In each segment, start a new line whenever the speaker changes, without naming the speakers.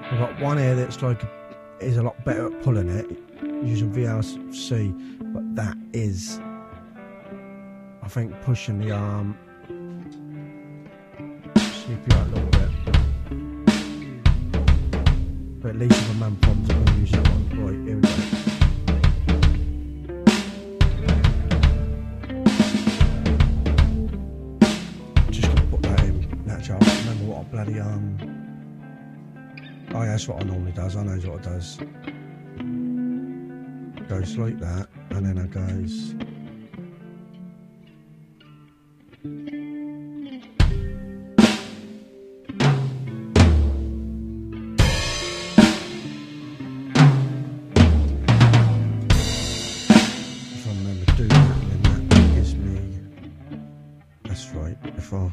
I've got one here that's like is a lot better at pulling it using VLC, but that is, I think, pushing the arm CP out a little bit. But at least if a man pops, I'm gonna use that one. Right, here we go. Just gonna put that in. That's how I remember what a bloody oh yeah, that's what I normally does. I know what it does. Goes like that, and then it goes. If I remember doing that, and then that gives me. That's right. If I.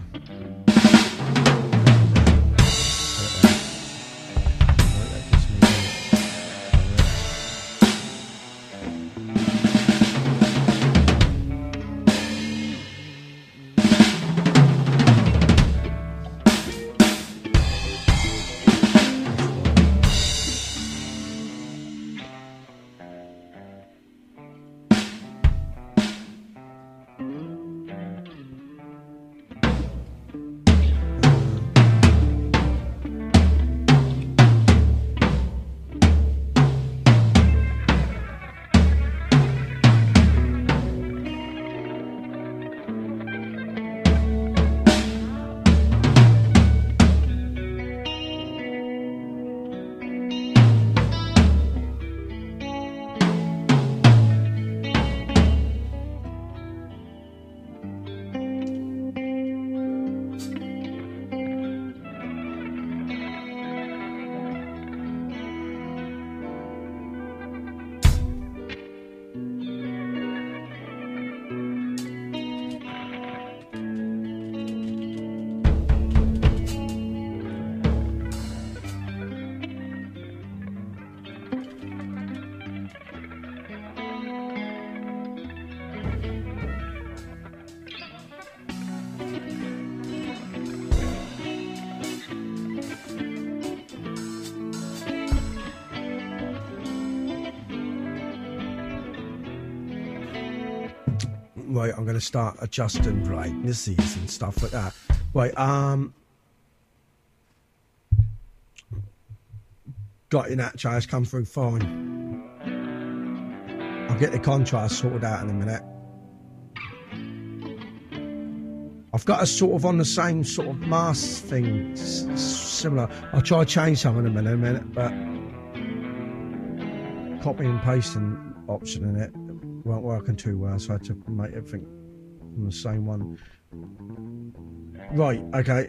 Right, I'm going to start adjusting brightnesses and stuff like that. Right, got your that charge come through fine. I'll get the contrast sorted out in a minute. I've got a sort of on the same sort of mask thing, similar. I'll try to change something in a minute, but copy and pasting option in it weren't working too well, so I had to make everything from the same one. Right, okay.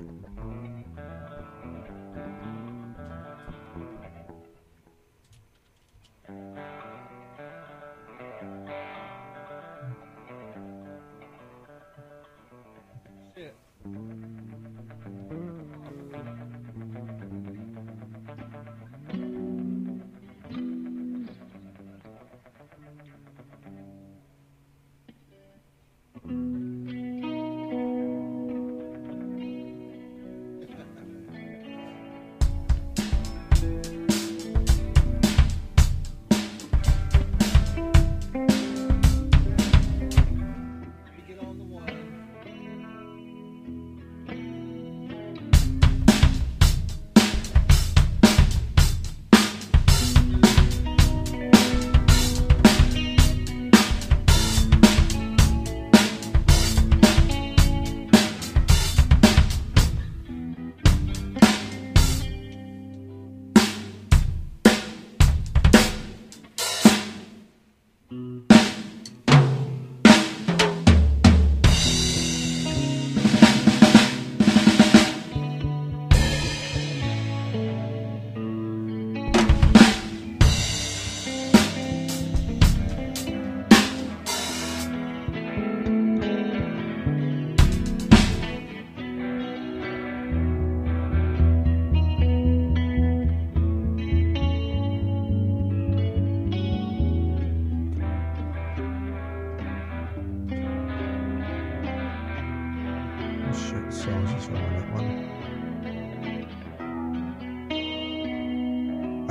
So I was just on that one.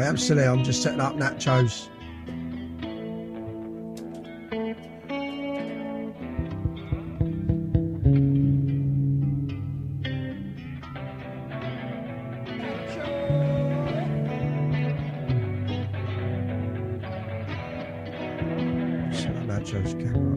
I am still here, I'm just setting up nachos. Set up nachos camera.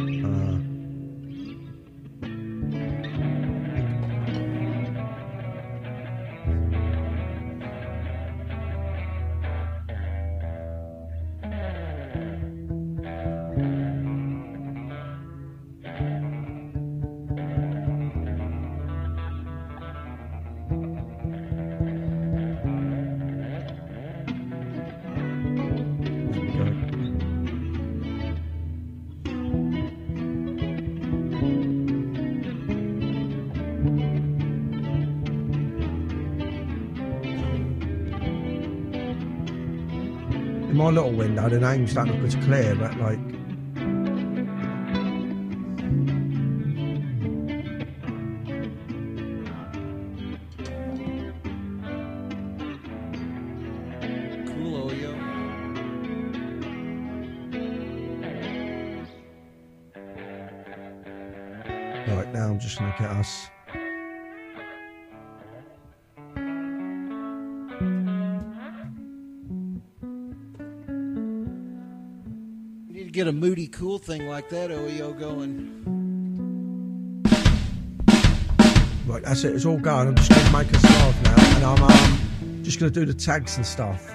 In my little window, the names don't look as clear, but like.
Cool, Oyo.
Right, now I'm just going to get us.
Get a moody cool thing like that, Oyo, going.
Right, that's it. It's all going. I'm just going to make us live now, and I'm just going to do the tags and stuff.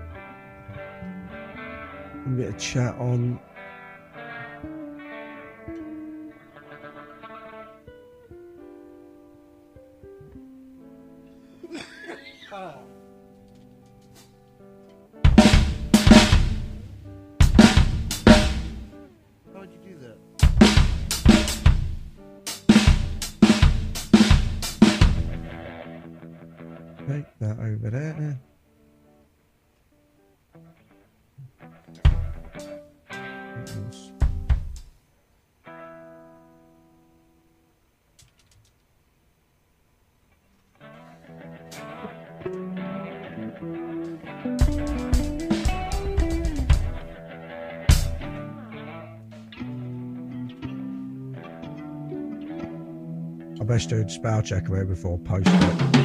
A bit of chat on.
How'd you do that?
Take that over there. I best do a spell check away before I post it.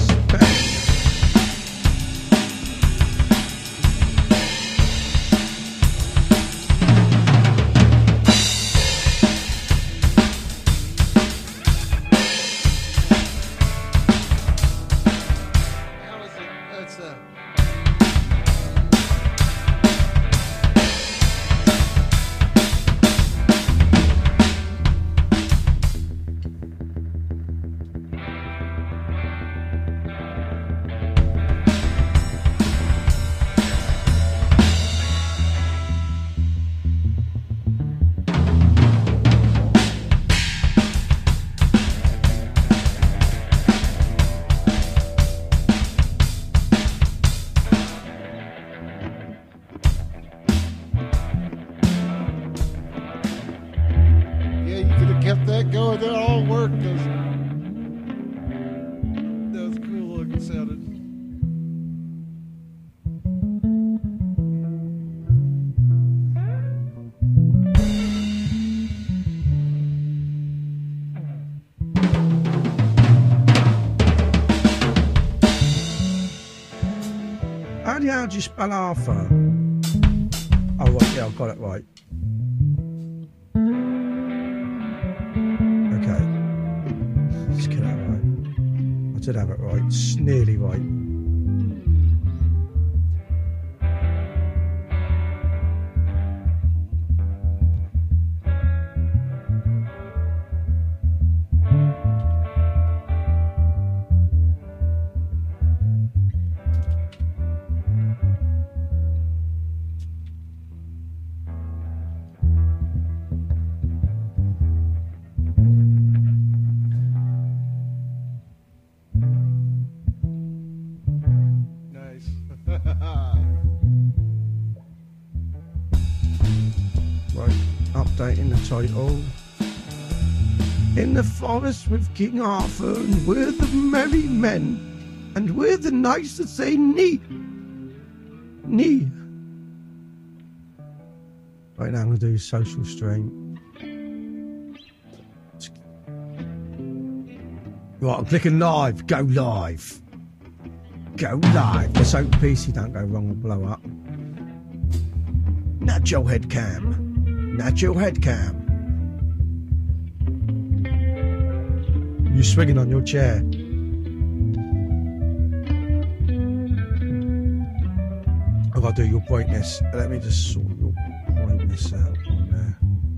That going, that all worked. That was cool looking sounded.
How do you spell Arthur? Oh, right, yeah, I got it right. Okay. Let's get that right. I did have it right. It's nearly right. Right, updating the title. In the forest with King Arthur, and we're the merry men, and we're the knights that say nee. Knee. Right now I'm going to do social stream. Right, I'm clicking live. Go live. Go live. Let's hope PC don't go wrong or blow up. Nacho head cam. Nacho head cam. You're swinging on your chair. I've got to do your brightness. Let me just sort your brightness out on there.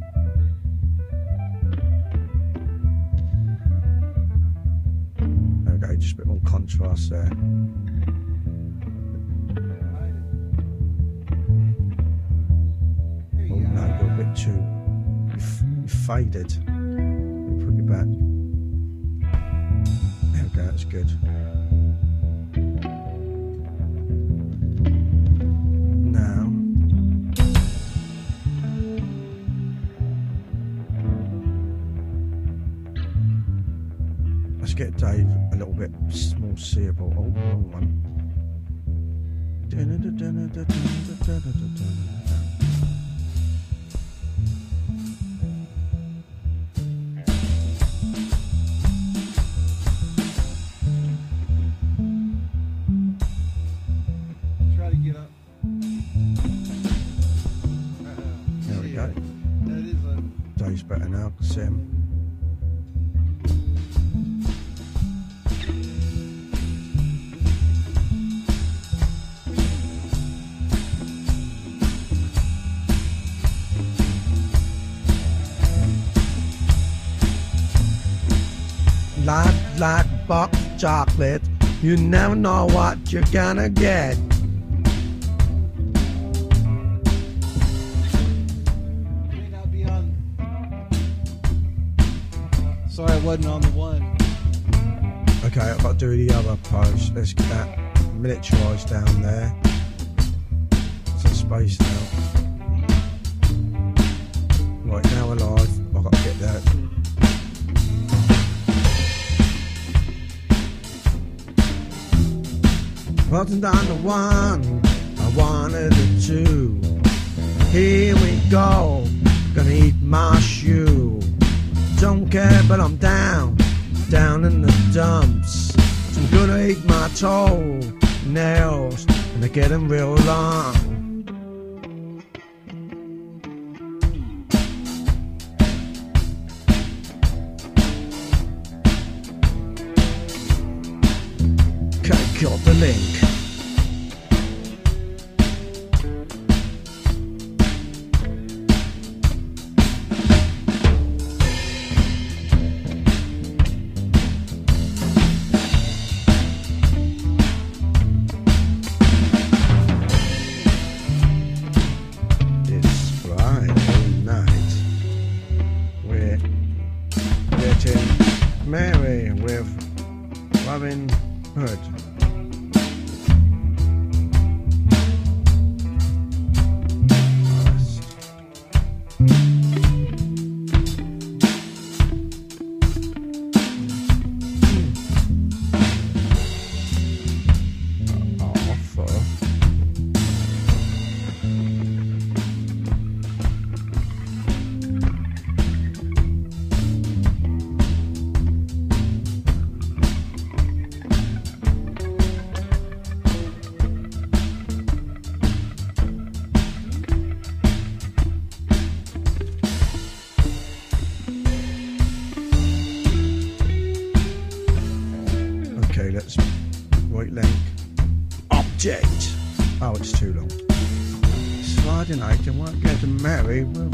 There we go, just a bit more contrast there. Oh no, you're a bit too... You faded. Let me put you back. There we go, that's good. Now, let's get Dave a little bit more seeable. Oh, wrong one.
Try to get up.
There we go.
That is a...
Dave's better now. See him. Like box chocolate, you never know what you're gonna get.
May not be on. Sorry, I wasn't on the one.
Okay, I've got to do the other pose. Let's get that miniaturised down there. Some space now. Right, now we're live. I've got to get that. Button down to one, I wanted a two. Here we go, gonna eat my shoe. Don't care, but I'm down in the dumps. So I'm gonna eat my toe nails, and they're getting real long. Got the link. It's Friday night. We're getting merry with Robin Hood. Okay, let's right link. Object. Oh, it's too long. Sliding night and won't get to marry. Well,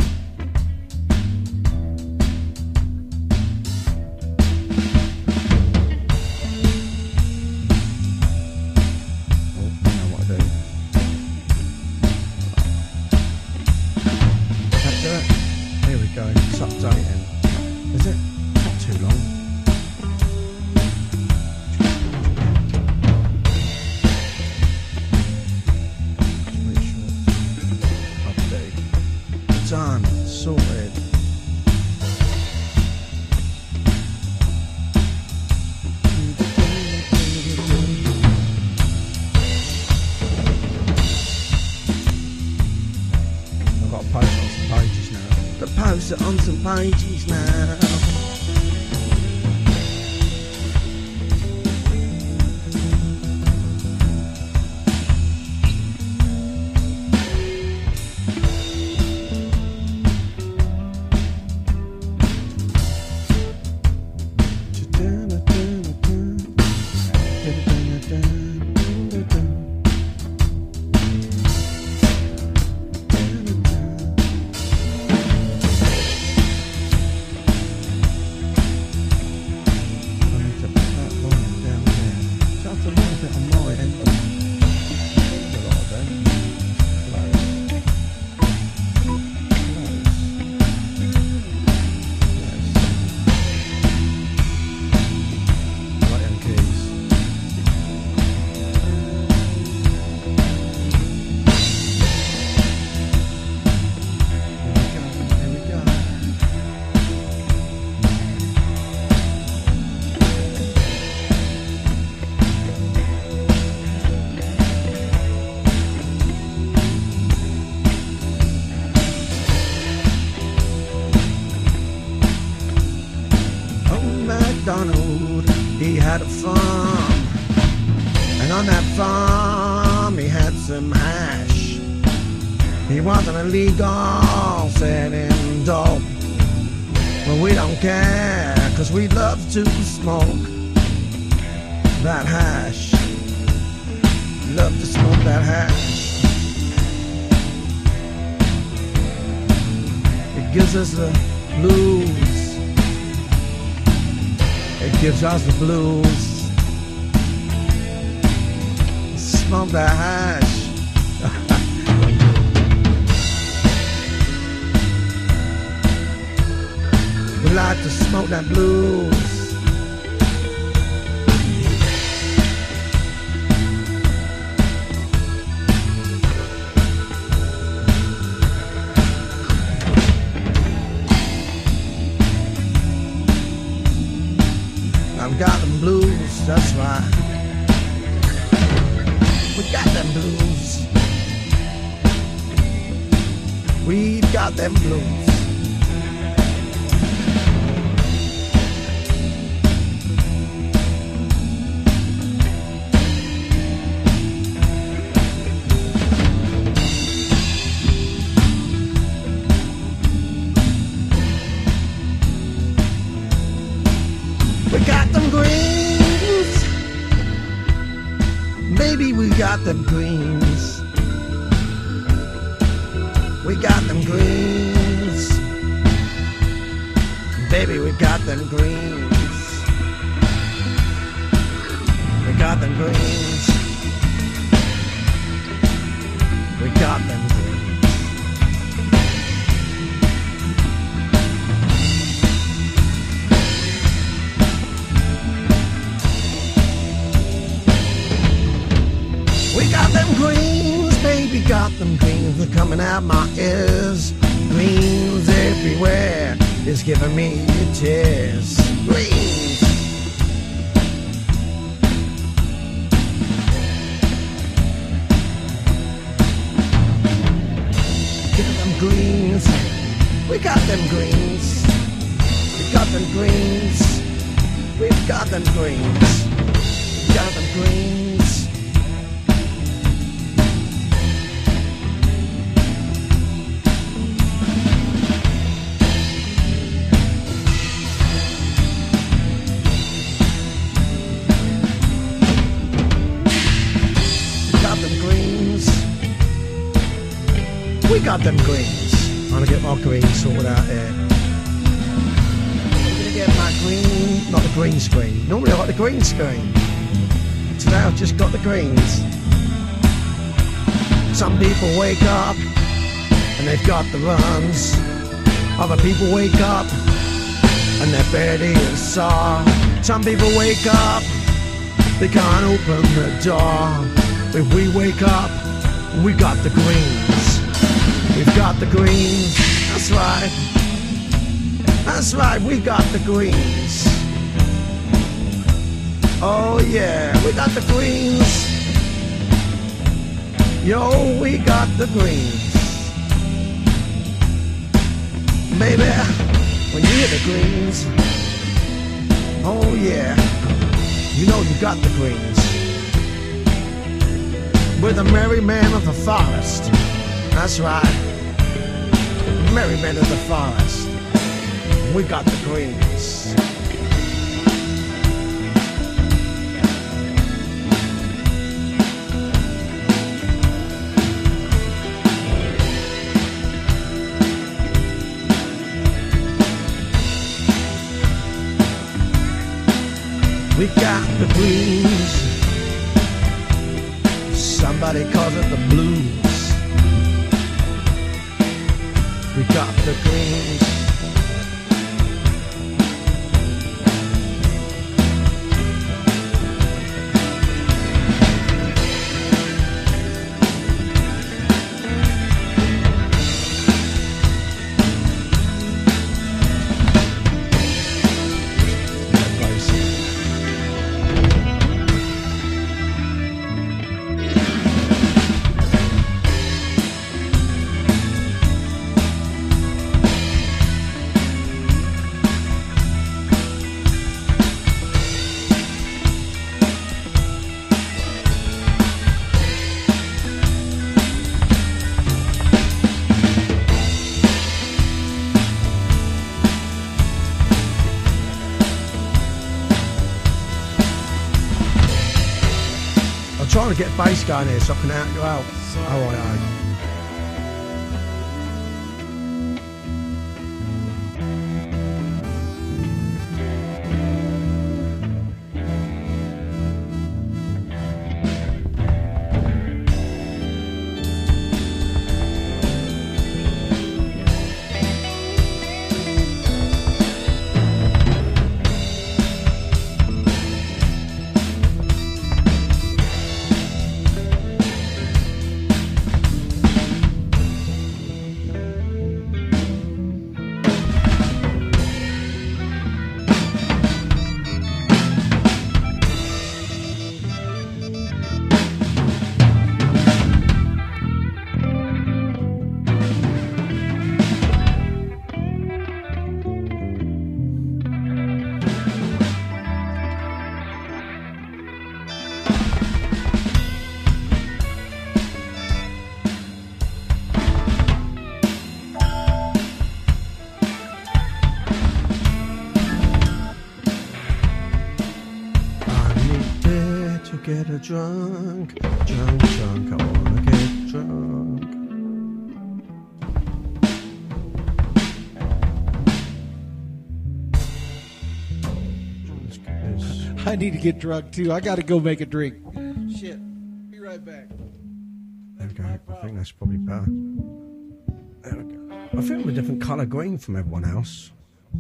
here we go. It's updating. Is it? Not too long. Done, sorted. place it on some pages now. MacDonald, he had a farm, and on that farm he had some hash. He wasn't illegal selling dope, but we don't care, 'cause we love to smoke that hash. Love to smoke that hash. It gives us the blues. It gives us the blues. Smoke that hash. We like to smoke that blues. I've got them blues, that's right. We got them blues. We've got them blues. We got them greens. Baby, we got them greens. We got them greens. Baby, we got them greens. We got them greens. We got them greens. We got them greens, baby, got them greens. They're coming out my ears. Greens everywhere, it's giving me tears. Greens. Give them greens. We got them greens. We got them greens. We've got them greens. We got them greens. We got them greens. I'm gonna get my greens sorted out here. I'm gonna get my green, not the green screen. Normally I got the green screen. Today I've just got the greens. Some people wake up and they've got the runs. Other people wake up and their bed is sore. Some people wake up, they can't open the door. If we wake up, we got the greens. We've got the greens, that's right. That's right, we got the greens. Oh yeah, we got the greens. Yo, we got the greens. Baby, when you hear the greens, oh yeah, you know you got the greens. We're the merry men of the forest. That's right, merry men of the forest. We got the greens. We got the greens. Somebody calls it the blues. We got the greens. Trying to get bass going here so I can out you out. Oh, get a drunk, drunk, drunk, I wanna get drunk. Let's get this.
I need to get drunk too. I gotta go make a drink. Shit. Be right back.
There we go. I think that's probably better. There we go. I think I'm a different colour green from everyone else.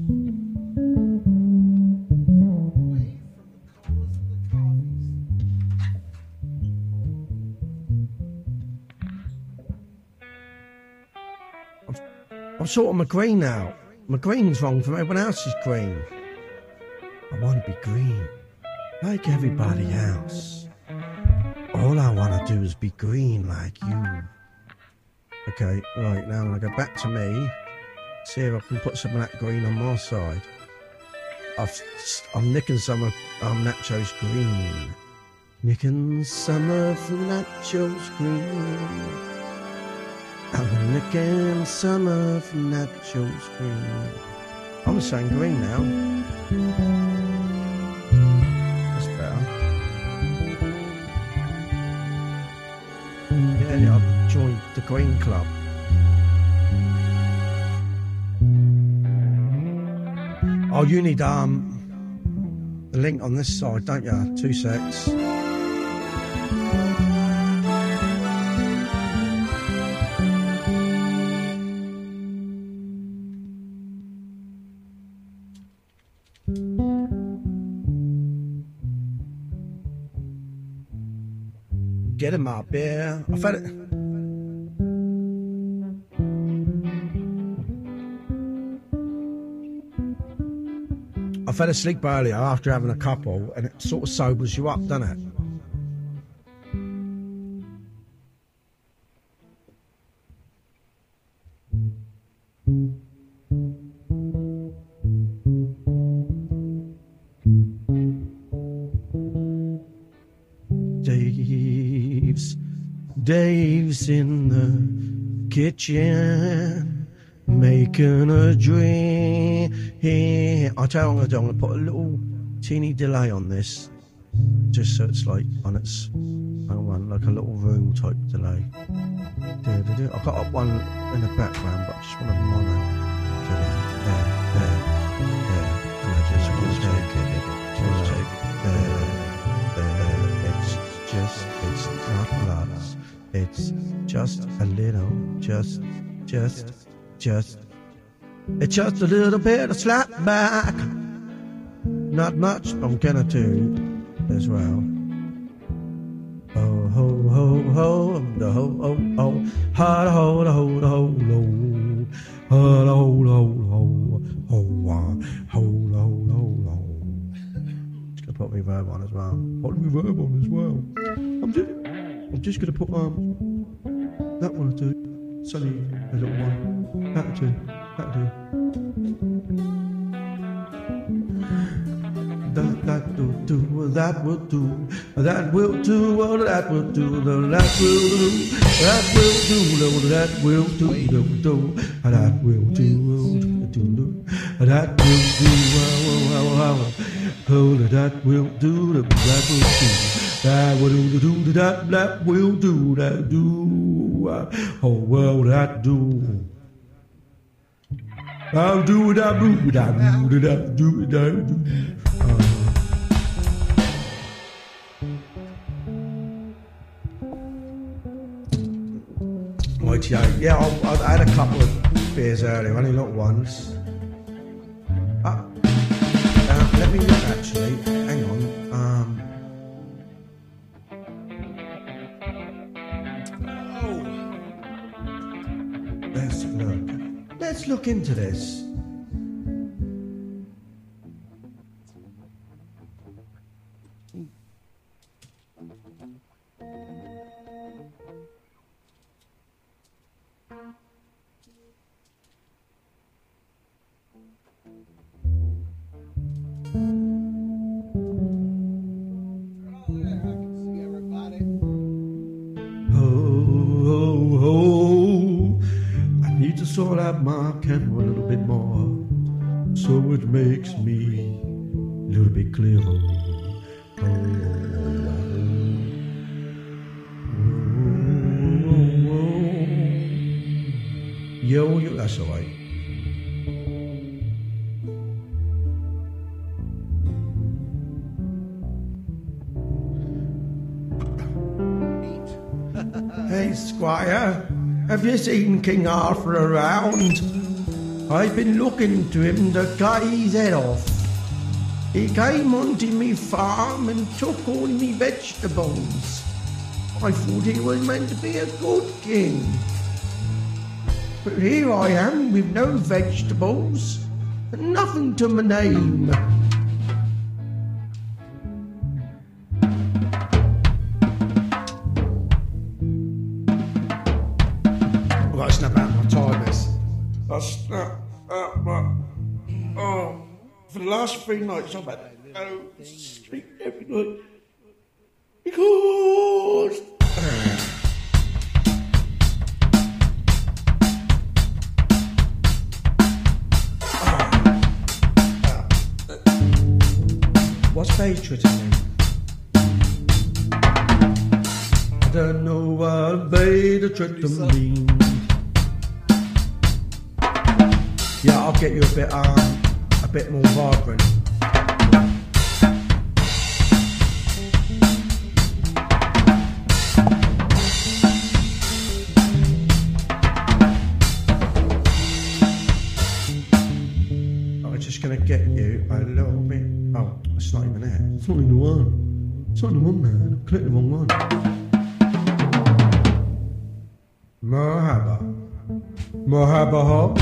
I'm sort of my green now. My green's wrong from everyone else's green. I want to be green, like everybody else. All I want to do is be green like you. Okay, right, now I'm going to go back to me. See if I can put some of that green on my side. I'm nicking some of Nacho's green. Nicking some of Nacho's green. I'm nicking some of Nacho's green. I'm saying green now. That's better. Yeah, I've joined the Green Club. Oh, you need the link on this side, don't you? 2 secs. Get him up here. I've had it. I fell asleep earlier after having a couple, and it sort of sobers you up, doesn't it? Dave's in the kitchen making a drink. I tell you, I'm going to put a little teeny delay on this, just so it's like on its own one, like a little room type delay. I've got up one in the background, but I just want a mono delay. There. And I just take it. It's not lots. It's just a little, just. It's just a little bit of slap back. Not much I'm gonna do as well. Oh ho ho ho, the ho ho ho, ha da ho da ho da ho lo, ha da ho da ho ho ho lo lo lo. Just gonna put reverb on as well. Put reverb on as well. I'm just gonna put that one too. Sunny, a little one. That'll do. That will do. That will do. That will do. Oh, that will do. That will do. That will do. That will do. That will do. That will do. Oh, that will do. That will do. That will do. That will do. That do. Oh, well, that do. I'll do it, I'll do it, I'll do it, I'll do it, I'll do it. Right, yeah, I had a couple of beers earlier, only not once. Let me look actually, hang on. Let's look into this. Sort out my camera a little bit more, so it makes me a little bit clearer. Yo, that's all right. Hey, Squire. Have you seen King Arthur around? I've been looking to him to cut his head off. He came onto me farm and took all me vegetables. I thought he was meant to be a good king. But here I am with no vegetables and nothing to my name. For the last 3 nights I've had no sleep every night because what's hatred to me? I don't know what hatred to mean. Yeah, I'll get you a bit more vibrant. I'm just gonna get you a little bit. Oh, it's not even there. It's not in the one. It's not in the one, man. I clicked the wrong one. Marhaba hop.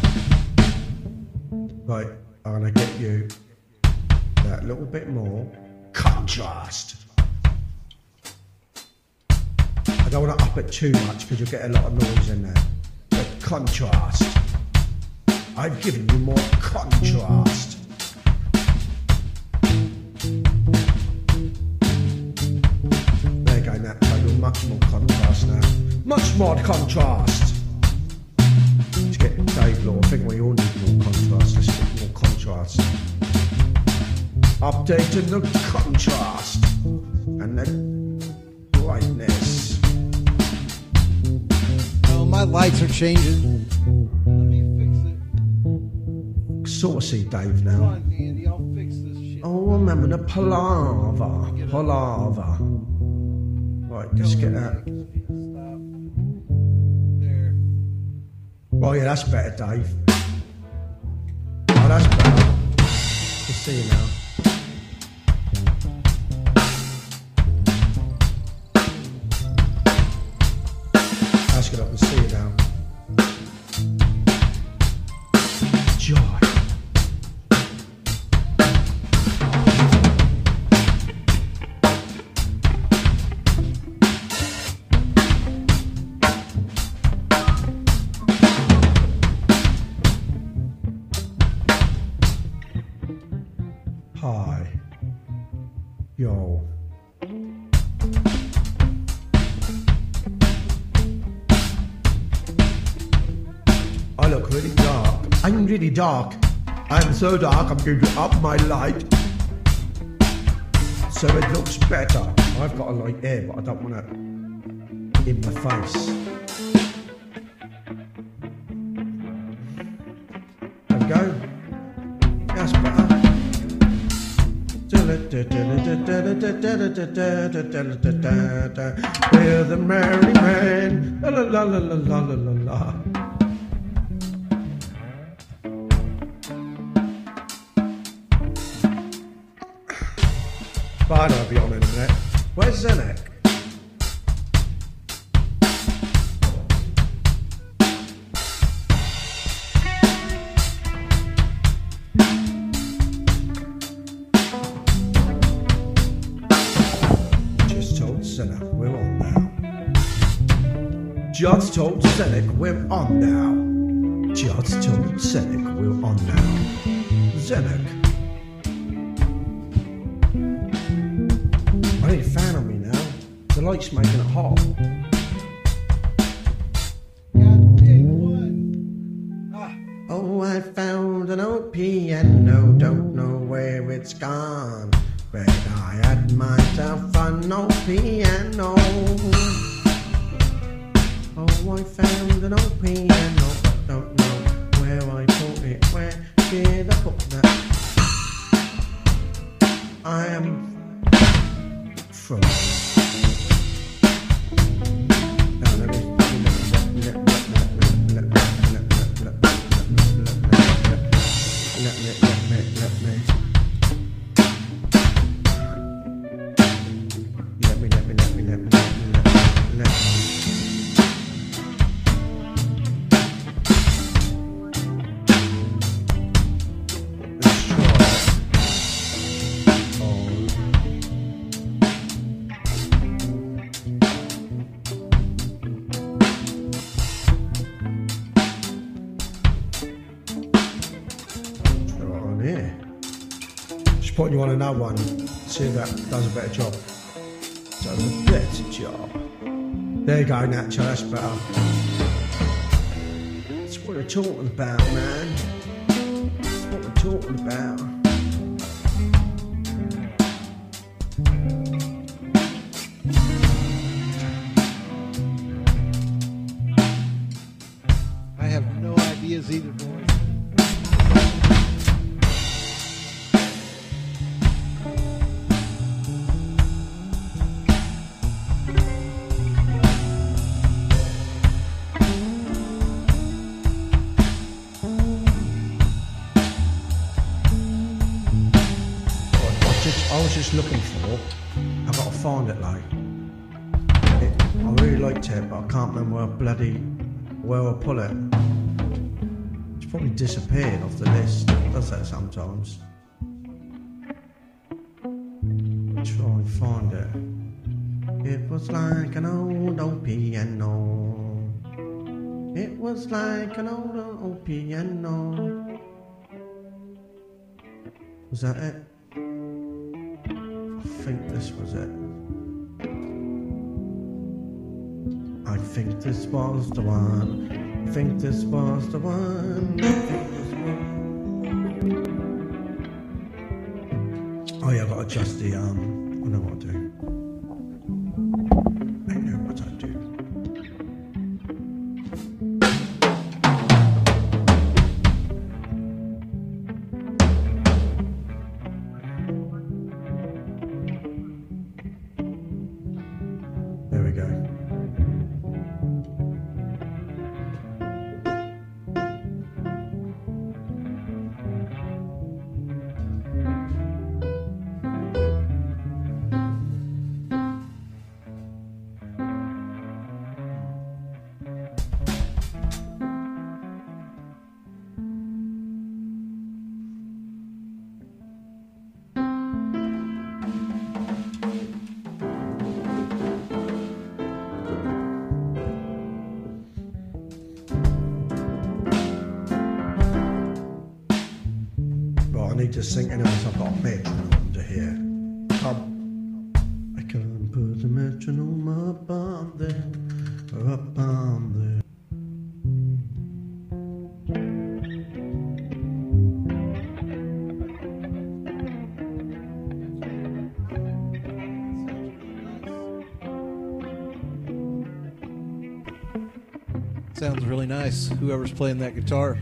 Right, I'm gonna get you that little bit more contrast. I don't want to up it too much because you'll get a lot of noise in there. But contrast. I've given you more contrast. There you go, now you're much more contrast now. contrast. Let's get Dave Law. I think we all need more contrast. Let's get more contrast. Updating the contrast and the brightness.
Oh, my lights are changing. Let me fix it.
Sort of see Dave
Come
now.
on, Andy, I'll fix this shit.
Oh, I'm having a palaver. Palaver. Right, let's get that.
Stop. There.
Oh, yeah, that's better, Dave. Oh, that's better. Let's see you now. Let's get up and see you now. Joy. Hi. Yo. I look really dark. I'm really dark. I'm so dark, I'm going to up my light so it looks better. I've got a light here, but I don't want it in my face. There we go. That's better. We're the merry men. La la la la la la la la. But I'll be on in a minute. Where's Zenek? Just told Zenek we're on now. Just told Zenek we're on now. Just told Zenek we're on now. Zenek. I need a fan on me now. The light's making it hot.
God dang one. Ah.
Oh, I found an old piano, don't know where it's gone. But I had myself an old piano. Oh, I found an old piano, but don't know where I put it. Where did I put that? I am from. Putting you on another one, see if that does a better job. Does a better job. There you go, Nacho, that's better. That's what we're talking about, man. That's what we're talking about.
I have no ideas either, boys.
I was just looking for, I've got to find it like, I really liked it, but I can't remember where I put it. It's probably disappeared off the list, it does that sometimes. Try and find it. It was like an old piano. It was like an old piano. Was that it? I think this was it. I think this was the one. I think this was the one. I think this was... Oh yeah, I've got to adjust the I know what to do. I know what I do. There we go. I need to sing anyway, so I've got a metronome under here. I can put the metronome up on there, or up on there.
Sounds really nice. Whoever's playing that guitar.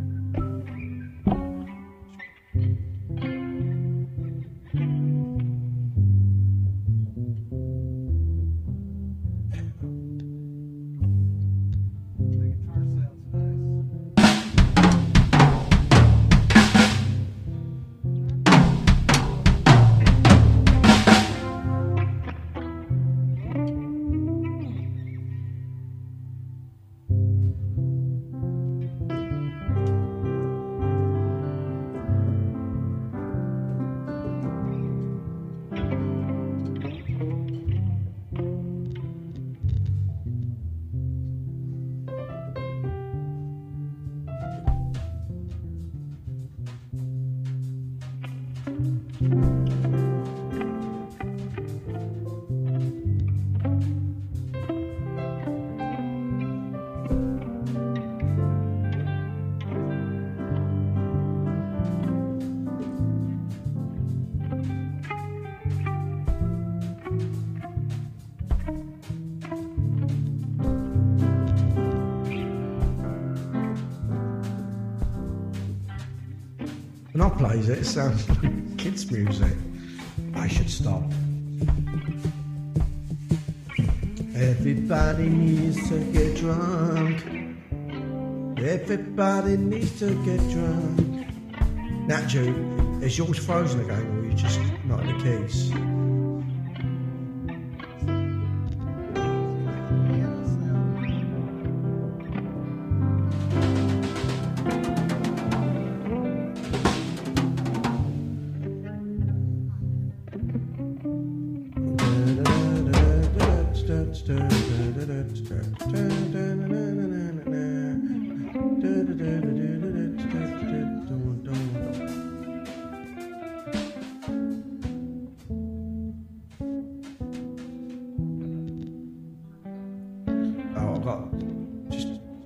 When I plays it, it sounds like kids' music. I should stop. Everybody needs to get drunk. Everybody needs to get drunk. Now, Joe, is yours frozen again, or are you just not in the keys? Oh, I've got just...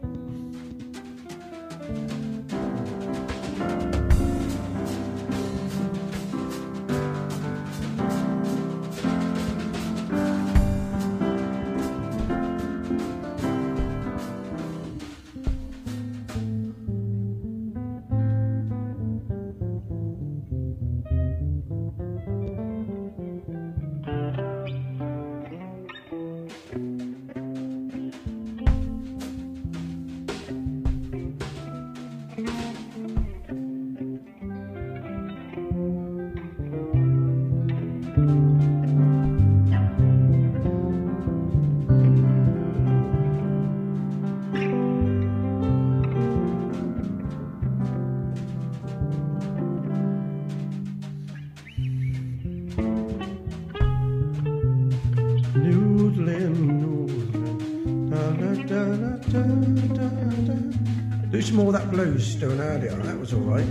Do some more of that blues doing earlier, that was alright.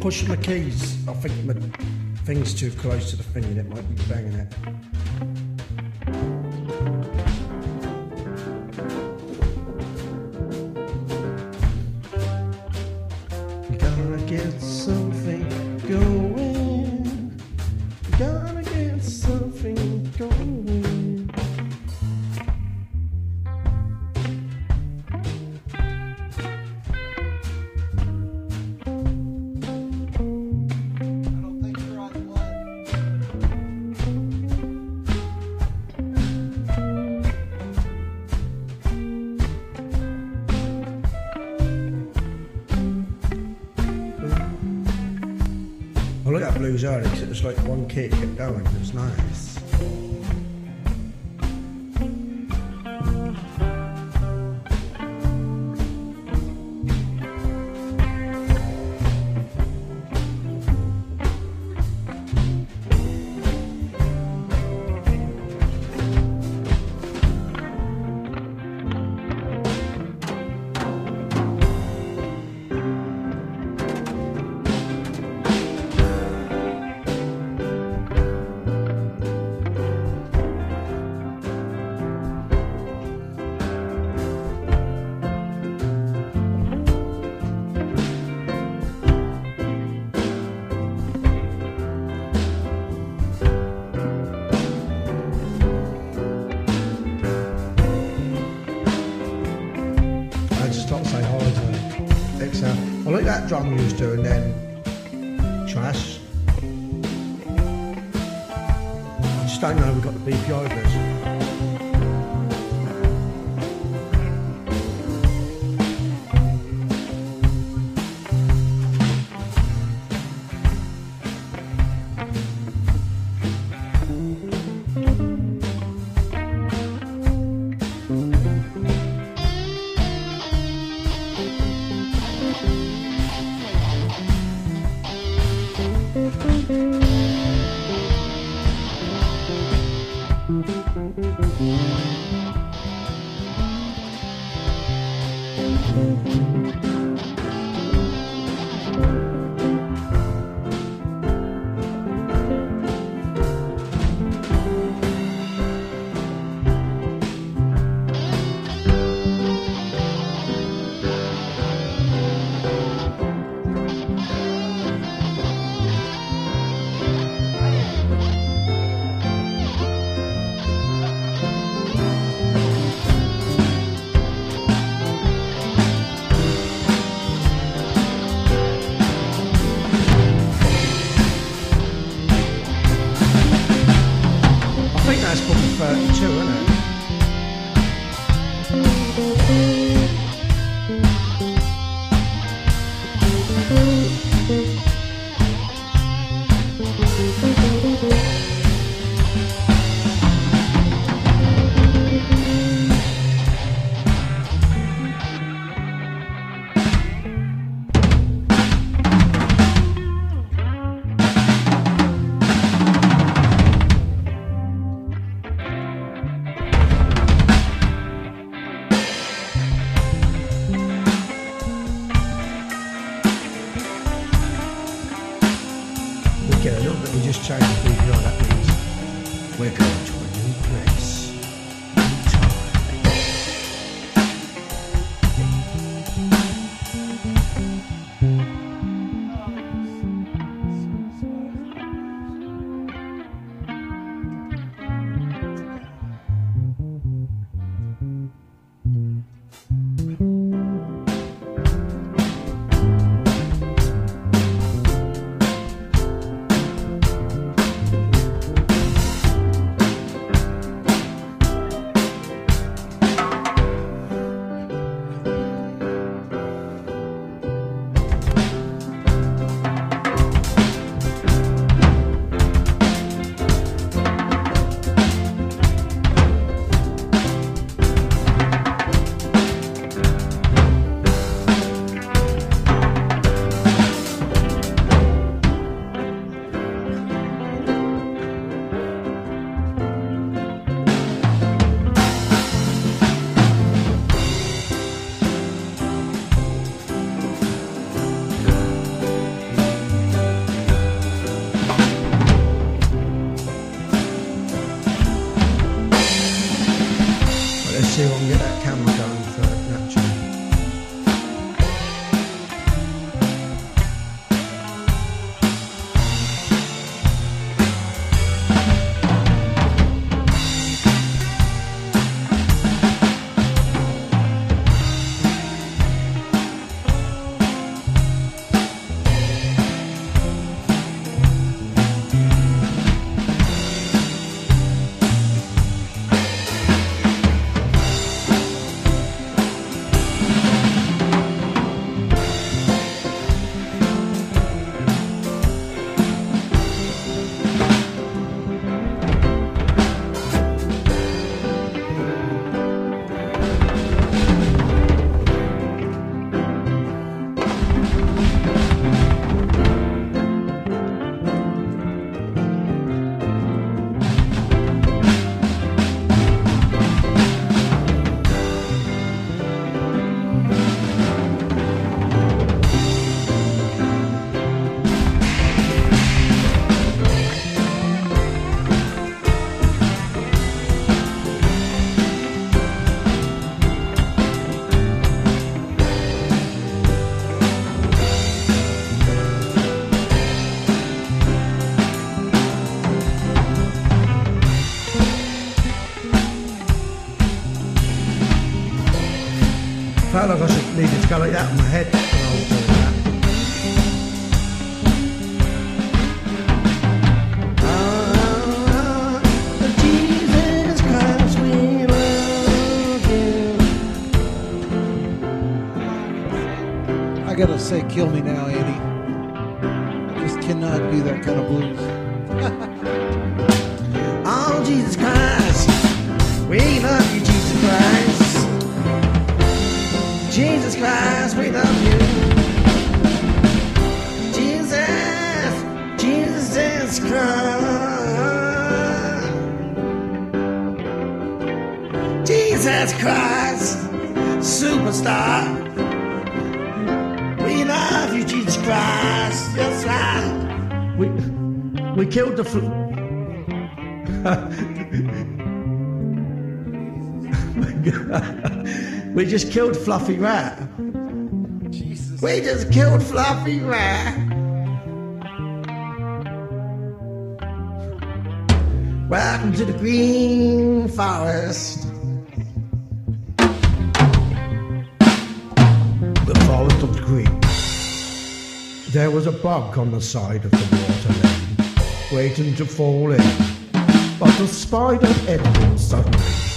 pushing the keys. I think my thing's too close to the thing and it might be banging it. You gotta get something going. You gotta get something going. I look at blues early because it was like one kick kept going. It was nice. I like that drum you was doing then, Trash. I just don't know we got the BPI bits. I think that's probably 32, isn't it? Get a little bit, we just changed the BPI, that means we're going to a new place. New time. get that camera going for Nacho. I felt like I should needed to go like that on my head when I was doing that. Jesus Christ, we love you.
I gotta say, kill me now, Andy. I just cannot do that kind of blues.
Oh, Jesus Christ, we love you, Jesus Christ. Jesus Christ, we love you. Jesus Christ. Jesus Christ, superstar. We love you, Jesus Christ. Yes, right. We killed the we just killed Fluffy Rat.
Jesus.
We just killed Fluffy Rat. Welcome to the Green Forest. The forest of the green. There was a bug on the side of the water lane, waiting to fall in. But the spider entered him suddenly.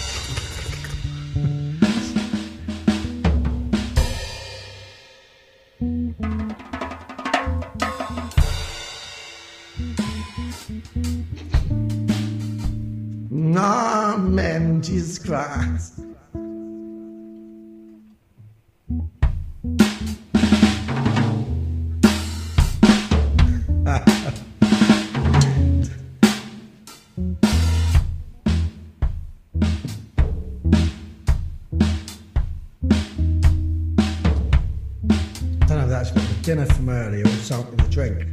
Amen, Jesus Christ. I don't know if that's the dinner from earlier or something to drink.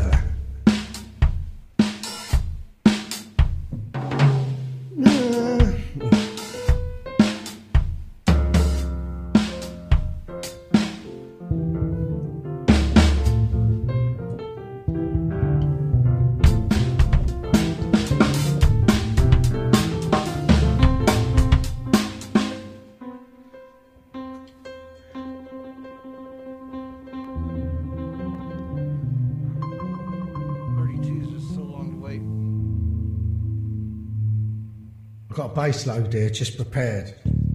Got a bass load here, just prepared.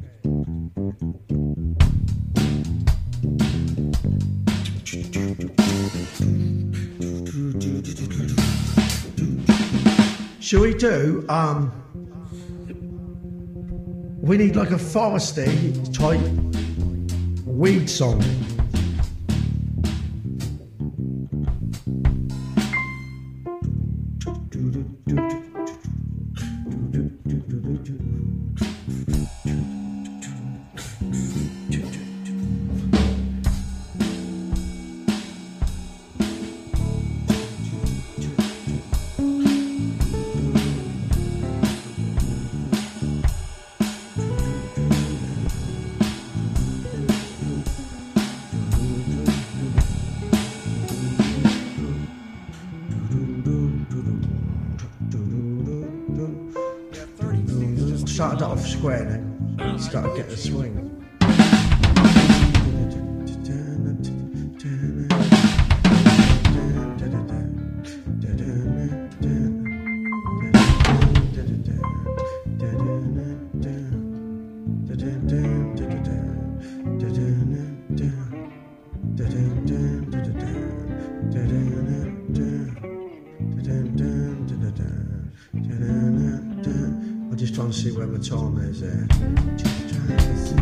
Shall we do, we need like a foresty type weed song. started off square, then started to get the swing. I'm just trying to see where my time is there. Just trying to see.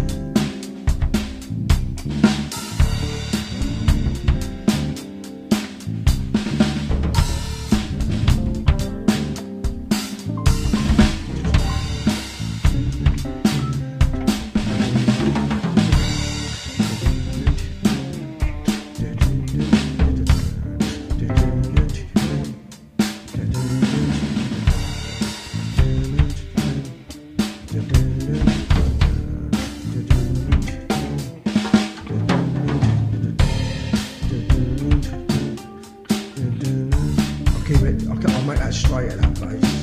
I'll make that straight at that bass.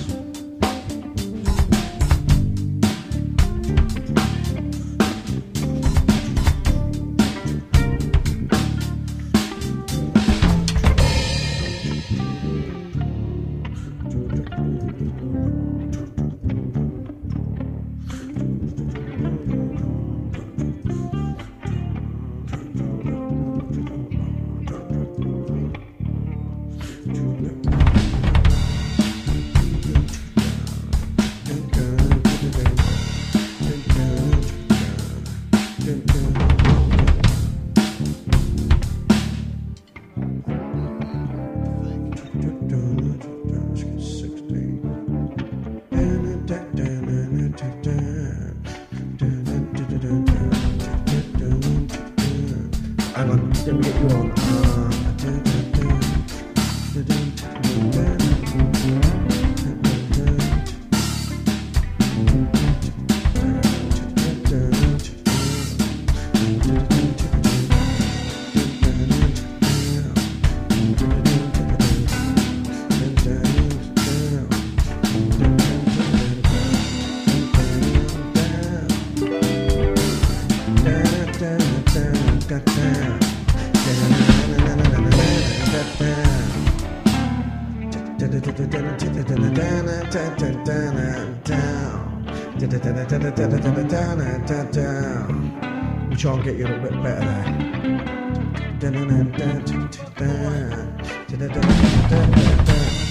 Hang on, let me get you on. We'll try and get you a little bit better there.